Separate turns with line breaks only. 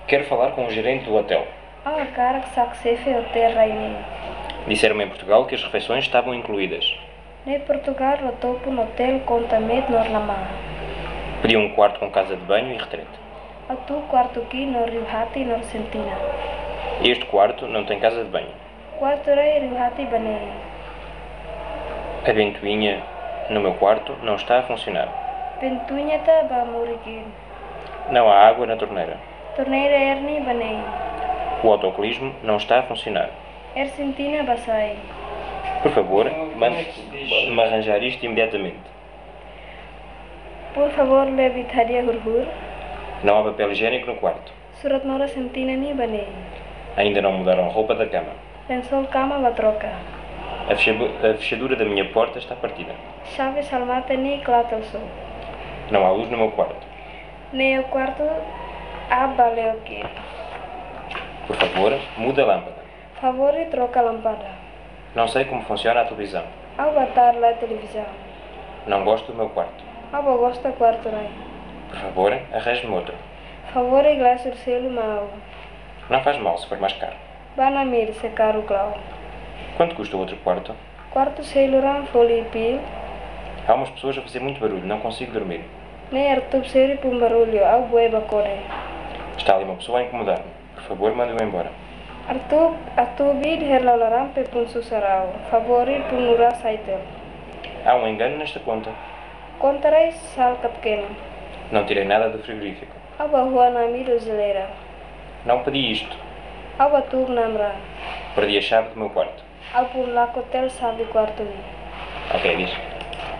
Quero falar com o gerente do hotel.
Cara que saksefe hotel raini.
Disseram-me em Portugal que as refeições estavam incluídas.
Ne Portugal o topo no hotel contamet norlama.
Pedi um quarto com casa de banho e retrete.
Atu quarto aqui no Rihati nor Sentina.
Este quarto não tem casa de banho.
Quarto rai Rihati banei.
A ventoinha no meu quarto não está a funcionar.
Ventunha ta ba murikin.
Não há água na torneira.
Torneira erni banei.
O autocolismo não está a funcionar.
Sentina basai.
Por favor, mande-me arranjar isto imediatamente.
Por favor leve tharia hurhur.
Não há papel higiênico no quarto.
Surat nora Sentina ni banei.
Ainda não mudaram a roupa da cama.
Lençol cama ba troca.
A fechadura da minha porta está partida.
Chave salmata ni clatelso.
Não há luz no meu quarto.
Ne o quarto a baleoki.
Por favor, mude a lâmpada.
Favor e troca a lâmpada.
Não sei como funciona a televisão.
Ao batar la televisão.
Não gosto do meu quarto.
Ao gosta quarto rai.
Por favor, arranje-me outro.
Favor e glass selo mau.
Não faz mal se for mais caro.
Banamir se caro clau.
Quanto custa o outro quarto?
Quarto selo ran folie pil.
Há umas pessoas a fazer muito barulho, não consigo dormir.
Ne artub seri pum barulho ao boi bacore.
Está ali uma pessoa a incomodar-me. Por favor, mande-o embora.
Artubid herlalaram pe pun susarau. Favorir punura saitel.
Há um engano nesta conta.
Contarai sal pequeno.
Não tirei nada do frigorífico.
Ao bahua namir uzeleira.
Não pedi isto.
Ao batub namra.
Perdi a chave do meu quarto.
Ao pun la hotel sabe quarto ni.
Ok, diz.